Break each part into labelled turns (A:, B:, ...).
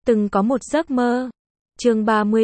A: Từng có một giấc mơ. Chương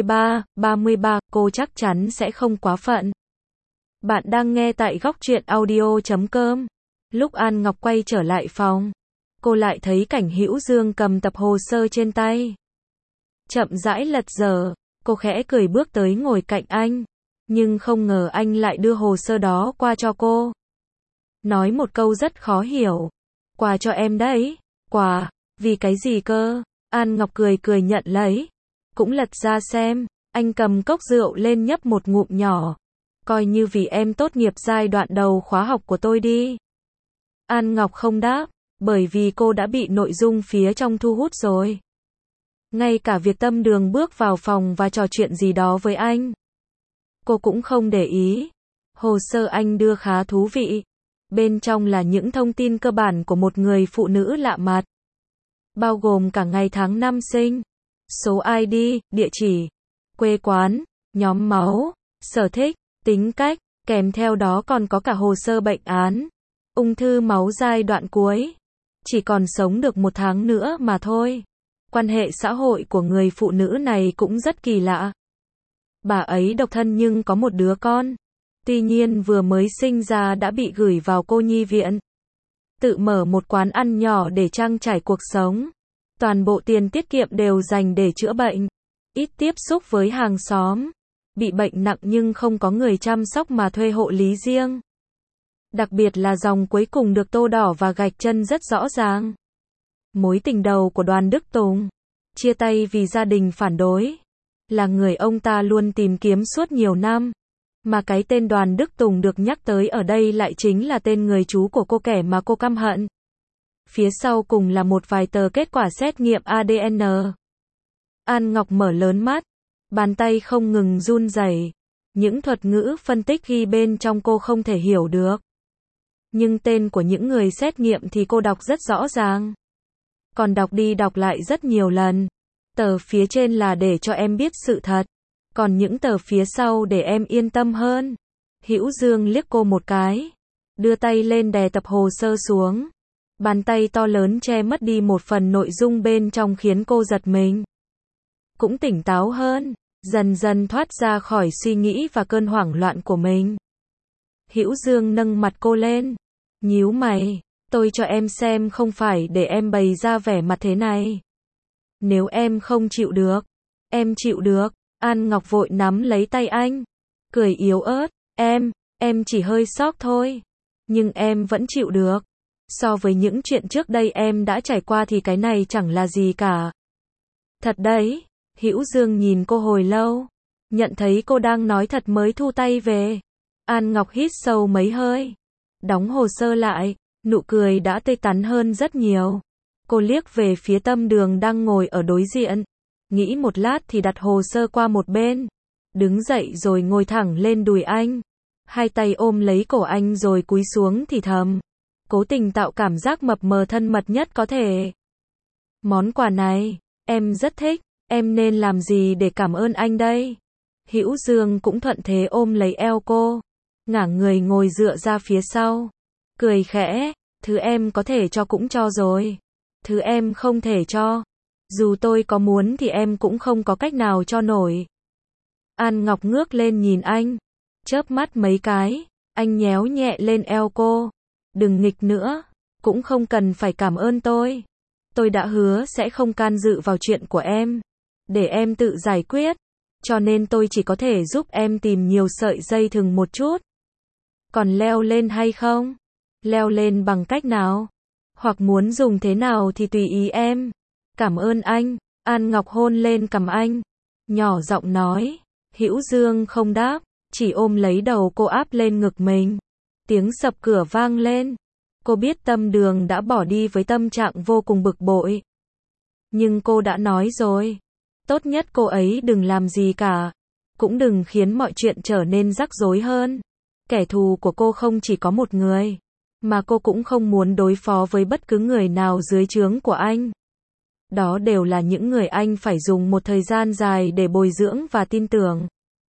A: 33, cô chắc chắn sẽ không quá phận. Bạn đang nghe tại góc truyện audio.com. Lúc An Ngọc quay trở lại phòng, cô lại thấy cảnh Hữu Dương cầm tập hồ sơ trên tay. Chậm rãi lật dở, cô khẽ cười bước tới ngồi cạnh anh. Nhưng không ngờ anh lại đưa hồ sơ đó qua cho cô. Nói một câu rất khó hiểu. Quà cho em đấy. Quà? Vì cái gì cơ? An Ngọc cười cười nhận lấy. Cũng lật ra xem. Anh cầm cốc rượu lên nhấp một ngụm nhỏ. Coi như vì em tốt nghiệp giai đoạn đầu khóa học của tôi đi. An Ngọc không đáp, bởi vì cô đã bị nội dung phía trong thu hút rồi. Ngay cả việc Tâm Đường bước vào phòng và trò chuyện gì đó với anh, cô cũng không để ý. Hồ sơ anh đưa khá thú vị. Bên trong là những thông tin cơ bản của một người phụ nữ lạ mặt. Bao gồm cả ngày tháng năm sinh, số ID, địa chỉ, quê quán, nhóm máu, sở thích, tính cách, kèm theo đó còn có cả hồ sơ bệnh án. Ung thư máu giai đoạn cuối. Chỉ còn sống được 1 tháng nữa mà thôi. Quan hệ xã hội của người phụ nữ này cũng rất kỳ lạ. Bà ấy độc thân nhưng có một đứa con. Tuy nhiên vừa mới sinh ra đã bị gửi vào cô nhi viện. Tự mở một quán ăn nhỏ để trang trải cuộc sống. Toàn bộ tiền tiết kiệm đều dành để chữa bệnh. Ít tiếp xúc với hàng xóm. Bị bệnh nặng nhưng không có người chăm sóc mà thuê hộ lý riêng. Đặc biệt là dòng cuối cùng được tô đỏ và gạch chân rất rõ ràng. Mối tình đầu của Đoàn Đức Tùng. Chia tay vì gia đình phản đối. Là người ông ta luôn tìm kiếm suốt nhiều năm. Mà cái tên Đoàn Đức Tùng được nhắc tới ở đây lại chính là tên người chú của cô, kẻ mà cô căm hận. Phía sau cùng là một vài tờ kết quả xét nghiệm ADN. An Ngọc mở lớn mắt. Bàn tay không ngừng run rẩy. Những thuật ngữ phân tích ghi bên trong cô không thể hiểu được. Nhưng tên của những người xét nghiệm thì cô đọc rất rõ ràng. Còn đọc đi đọc lại rất nhiều lần. Tờ phía trên là để cho em biết sự thật. Còn những tờ phía sau để em yên tâm hơn. Hữu Dương liếc cô một cái. Đưa tay lên đè tập hồ sơ xuống. Bàn tay to lớn che mất đi một phần nội dung bên trong khiến cô giật mình. Cũng tỉnh táo hơn. Dần dần thoát ra khỏi suy nghĩ và cơn hoảng loạn của mình. Hữu Dương nâng mặt cô lên. Nhíu mày. Tôi cho em xem không phải để em bày ra vẻ mặt thế này. Nếu em không chịu được. Em chịu được. An Ngọc vội nắm lấy tay anh. Cười yếu ớt. Em chỉ hơi sốc thôi. Nhưng em vẫn chịu được. So với những chuyện trước đây em đã trải qua thì cái này chẳng là gì cả. Thật đấy. Hữu Dương nhìn cô hồi lâu. Nhận thấy cô đang nói thật mới thu tay về. An Ngọc hít sâu mấy hơi. Đóng hồ sơ lại. Nụ cười đã tươi tắn hơn rất nhiều. Cô liếc về phía Tâm Đường đang ngồi ở đối diện. Nghĩ một lát thì đặt hồ sơ qua một bên. Đứng dậy rồi ngồi thẳng lên đùi anh. Hai tay ôm lấy cổ anh rồi cúi xuống thì thầm. Cố tình tạo cảm giác mập mờ thân mật nhất có thể. Món quà này, em rất thích. Em nên làm gì để cảm ơn anh đây? Hữu Dương cũng thuận thế ôm lấy eo cô. Ngả người ngồi dựa ra phía sau. Cười khẽ. Thứ em có thể cho cũng cho rồi. Thứ em không thể cho. Dù tôi có muốn thì em cũng không có cách nào cho nổi. An Ngọc ngước lên nhìn anh. Chớp mắt mấy cái. Anh nhéo nhẹ lên eo cô. Đừng nghịch nữa. Cũng không cần phải cảm ơn tôi. Tôi đã hứa sẽ không can dự vào chuyện của em. Để em tự giải quyết. Cho nên tôi chỉ có thể giúp em tìm nhiều sợi dây thừng một chút. Còn leo lên hay không? Leo lên bằng cách nào? Hoặc muốn dùng thế nào thì tùy ý em. Cảm ơn anh. An Ngọc hôn lên cằm anh. Nhỏ giọng nói. Hữu Dương không đáp. Chỉ ôm lấy đầu cô áp lên ngực mình. Tiếng sập cửa vang lên. Cô biết Tâm Đường đã bỏ đi với tâm trạng vô cùng bực bội. Nhưng cô đã nói rồi. Tốt nhất cô ấy đừng làm gì cả. Cũng đừng khiến mọi chuyện trở nên rắc rối hơn. Kẻ thù của cô không chỉ có một người. Mà cô cũng không muốn đối phó với bất cứ người nào dưới trướng của anh. Đó đều là những người anh phải dùng một thời gian dài để bồi dưỡng và tin tưởng.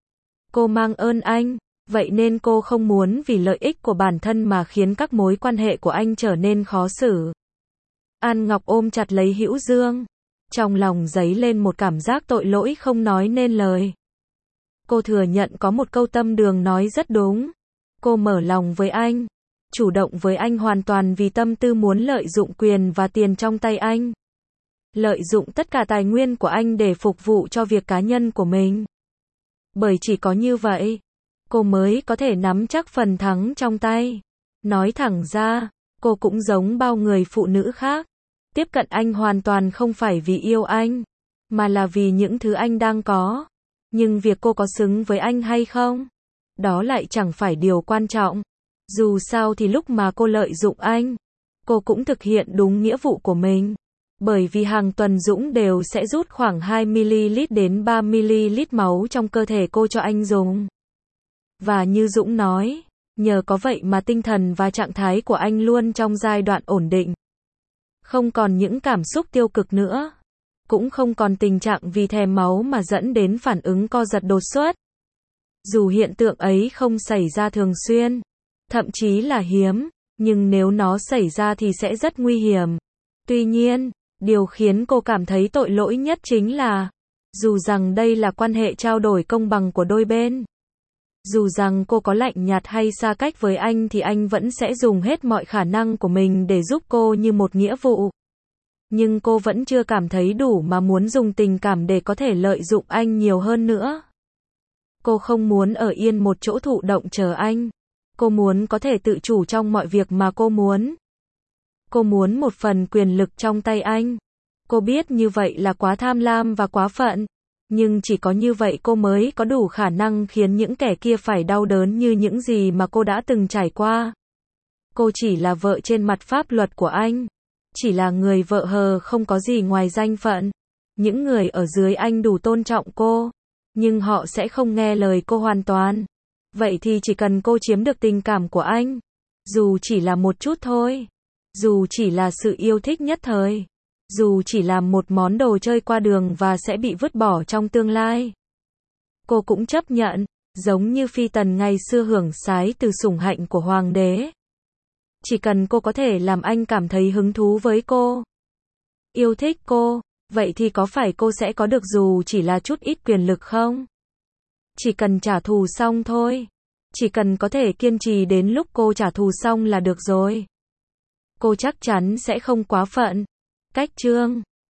A: Cô mang ơn anh. Vậy nên cô không muốn vì lợi ích của bản thân mà khiến các mối quan hệ của anh trở nên khó xử. An Ngọc ôm chặt lấy Hữu Dương. Trong lòng dấy lên một cảm giác tội lỗi không nói nên lời. Cô thừa nhận có một câu Tâm Đường nói rất đúng. Cô mở lòng với anh, chủ động với anh hoàn toàn vì tâm tư muốn lợi dụng quyền và tiền trong tay anh. Lợi dụng tất cả tài nguyên của anh để phục vụ cho việc cá nhân của mình. Bởi chỉ có như vậy, cô mới có thể nắm chắc phần thắng trong tay. Nói thẳng ra, cô cũng giống bao người phụ nữ khác. Tiếp cận anh hoàn toàn không phải vì yêu anh, mà là vì những thứ anh đang có. Nhưng việc cô có xứng với anh hay không, đó lại chẳng phải điều quan trọng. Dù sao thì lúc mà cô lợi dụng anh, cô cũng thực hiện đúng nghĩa vụ của mình. Bởi vì hàng tuần Dũng đều sẽ rút khoảng 2ml đến 3ml máu trong cơ thể cô cho anh dùng. Và như Dũng nói, nhờ có vậy mà tinh thần và trạng thái của anh luôn trong giai đoạn ổn định. Không còn những cảm xúc tiêu cực nữa. Cũng không còn tình trạng vì thèm máu mà dẫn đến phản ứng co giật đột xuất. Dù hiện tượng ấy không xảy ra thường xuyên, thậm chí là hiếm, nhưng nếu nó xảy ra thì sẽ rất nguy hiểm. Tuy nhiên, điều khiến cô cảm thấy tội lỗi nhất chính là, dù rằng đây là quan hệ trao đổi công bằng của đôi bên, dù rằng cô có lạnh nhạt hay xa cách với anh thì anh vẫn sẽ dùng hết mọi khả năng của mình để giúp cô như một nghĩa vụ. Nhưng cô vẫn chưa cảm thấy đủ mà muốn dùng tình cảm để có thể lợi dụng anh nhiều hơn nữa. Cô không muốn ở yên một chỗ thụ động chờ anh. Cô muốn có thể tự chủ trong mọi việc mà cô muốn. Cô muốn một phần quyền lực trong tay anh. Cô biết như vậy là quá tham lam và quá phận. Nhưng chỉ có như vậy cô mới có đủ khả năng khiến những kẻ kia phải đau đớn như những gì mà cô đã từng trải qua. Cô chỉ là vợ trên mặt pháp luật của anh. Chỉ là người vợ hờ không có gì ngoài danh phận. Những người ở dưới anh đủ tôn trọng cô, nhưng họ sẽ không nghe lời cô hoàn toàn. Vậy thì chỉ cần cô chiếm được tình cảm của anh, dù chỉ là một chút thôi, dù chỉ là sự yêu thích nhất thời, dù chỉ là một món đồ chơi qua đường và sẽ bị vứt bỏ trong tương lai, cô cũng chấp nhận, giống như Phi Tần ngày xưa hưởng sái từ sủng hạnh của hoàng đế. Chỉ cần cô có thể làm anh cảm thấy hứng thú với cô, yêu thích cô, vậy thì có phải cô sẽ có được dù chỉ là chút ít quyền lực không? Chỉ cần trả thù xong thôi. Chỉ cần có thể kiên trì đến lúc cô trả thù xong là được rồi. Cô chắc chắn sẽ không quá phận. Cách chương